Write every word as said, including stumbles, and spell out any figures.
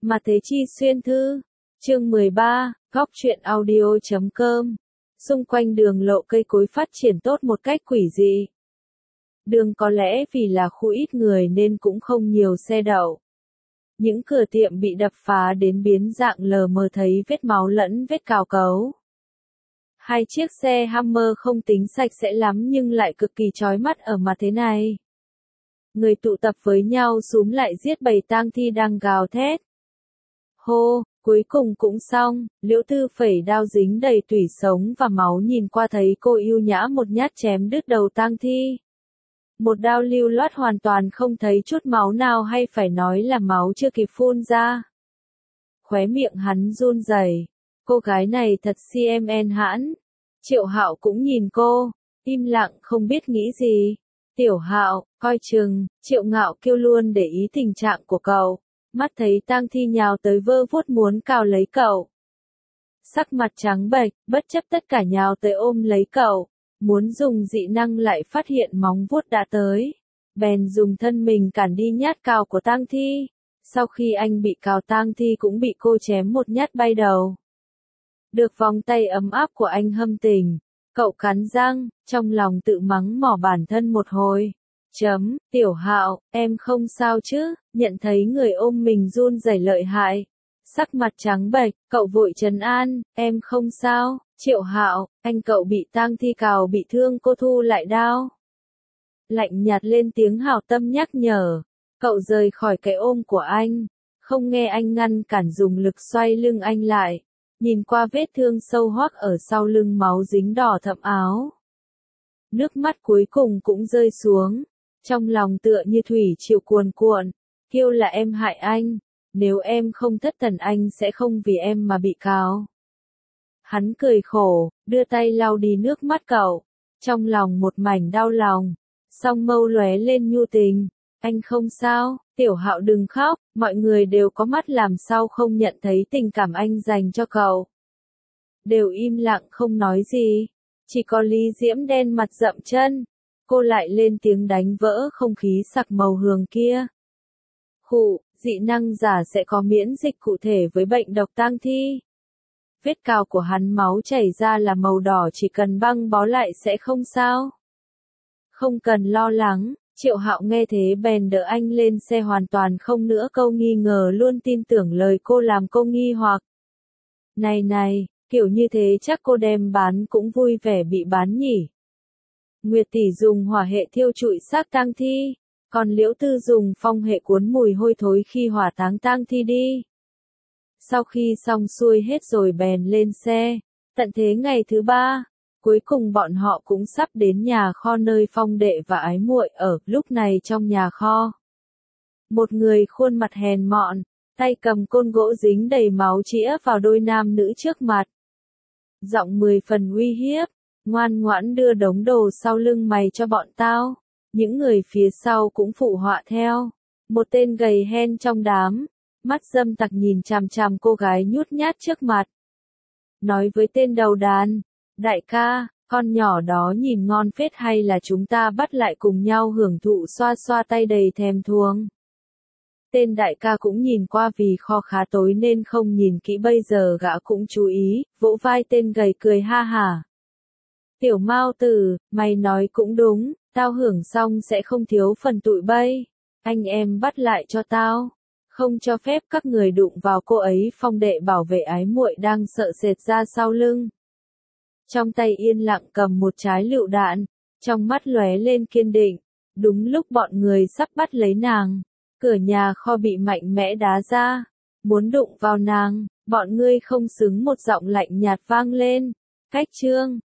Mà Thế Chi xuyên thư, chương mười ba, góc truyện audio chấm com. Xung quanh đường lộ cây cối phát triển tốt một cách quỷ dị. Đường có lẽ vì là khu ít người nên cũng không nhiều xe đậu. Những cửa tiệm bị đập phá đến biến dạng lờ mờ thấy vết máu lẫn vết cào cấu. Hai chiếc xe Hummer không tính sạch sẽ lắm nhưng lại cực kỳ chói mắt ở mặt thế này. Người tụ tập với nhau xúm lại giết bầy tang thi đang gào thét. Hô, cuối cùng cũng xong, Liễu Tư phẩy đao dính đầy tủy sống và máu nhìn qua thấy cô yêu nhã một nhát chém đứt đầu tang thi. Một đao lưu loát hoàn toàn không thấy chút máu nào hay phải nói là máu chưa kịp phun ra. Khóe miệng hắn run rẩy. Cô gái này thật xê em en hãn. Triệu Hạo cũng nhìn cô, im lặng không biết nghĩ gì. Tiểu Hạo, coi chừng, Triệu Ngạo kêu luôn để ý tình trạng của cậu. Mắt thấy tang thi nhào tới vơ vuốt muốn cào lấy cậu. Sắc mặt trắng bệch, bất chấp tất cả nhào tới ôm lấy cậu. Muốn dùng dị năng lại phát hiện móng vuốt đã tới. Bèn dùng thân mình cản đi nhát cào của tang thi. Sau khi anh bị cào tang thi cũng bị cô chém một nhát bay đầu. Được vòng tay ấm áp của anh hâm tình. Cậu cắn răng, trong lòng tự mắng mỏ bản thân một hồi. Chấm, Tiểu Hạo, em không sao chứ, nhận thấy người ôm mình run rẩy lợi hại. Sắc mặt trắng bệch, cậu vội trấn an, em không sao, Triệu Hạo, anh cậu bị tang thi cào bị thương cô thu lại đao. Lạnh nhạt lên tiếng hảo tâm nhắc nhở, cậu rời khỏi cái ôm của anh, không nghe anh ngăn cản dùng lực xoay lưng anh lại, nhìn qua vết thương sâu hoắc ở sau lưng máu dính đỏ thẫm áo. Nước mắt cuối cùng cũng rơi xuống. Trong lòng tựa như thủy triều cuồn cuộn, kêu là em hại anh, nếu em không thất thần anh sẽ không vì em mà bị cào. Hắn cười khổ, đưa tay lau đi nước mắt cậu, trong lòng một mảnh đau lòng, song mâu lóe lên nhu tình, anh không sao, Tiểu Hạo đừng khóc, mọi người đều có mắt làm sao không nhận thấy tình cảm anh dành cho cậu. Đều im lặng không nói gì, chỉ có Lý Diễm đen mặt dậm chân. Cô lại lên tiếng đánh vỡ không khí sặc màu hường kia. Khụ, dị năng giả sẽ có miễn dịch cụ thể với bệnh độc tang thi. Vết cào của hắn máu chảy ra là màu đỏ chỉ cần băng bó lại sẽ không sao. Không cần lo lắng, Triệu Hạo nghe thế bèn đỡ anh lên xe hoàn toàn không nữa câu nghi ngờ luôn tin tưởng lời cô làm cô nghi hoặc. Này này, kiểu như thế chắc cô đem bán cũng vui vẻ bị bán nhỉ. Nguyệt tỷ dùng hỏa hệ thiêu trụi xác tang thi, còn Liễu Tư dùng phong hệ cuốn mùi hôi thối khi hỏa táng tang thi đi. Sau khi xong xuôi hết rồi bèn lên xe, tận thế ngày thứ ba, cuối cùng bọn họ cũng sắp đến nhà kho nơi Phong đệ và Ái muội ở, lúc này trong nhà kho. Một người khuôn mặt hèn mọn, tay cầm côn gỗ dính đầy máu chĩa vào đôi nam nữ trước mặt. Giọng mười phần uy hiếp. Ngoan ngoãn đưa đống đồ sau lưng mày cho bọn tao. Những người phía sau cũng phụ họa theo. Một tên gầy hen trong đám, mắt dâm tặc nhìn chằm chằm cô gái nhút nhát trước mặt. Nói với tên đầu đàn, đại ca, con nhỏ đó nhìn ngon phết hay là chúng ta bắt lại cùng nhau hưởng thụ xoa xoa tay đầy thèm thuồng. Tên đại ca cũng nhìn qua vì kho khá tối nên không nhìn kỹ bây giờ gã cũng chú ý, vỗ vai tên gầy cười ha hả. Tiểu Mao Tử, mày nói cũng đúng, tao hưởng xong sẽ không thiếu phần tụi bay. Anh em bắt lại cho tao, không cho phép các người đụng vào cô ấy. Phong đệ bảo vệ Ái muội đang sợ sệt ra sau lưng. Trong tay yên lặng cầm một trái lựu đạn, trong mắt lóe lên kiên định. Đúng lúc bọn người sắp bắt lấy nàng, cửa nhà kho bị mạnh mẽ đá ra. Muốn đụng vào nàng, bọn ngươi không xứng, một giọng lạnh nhạt vang lên. Cách trương,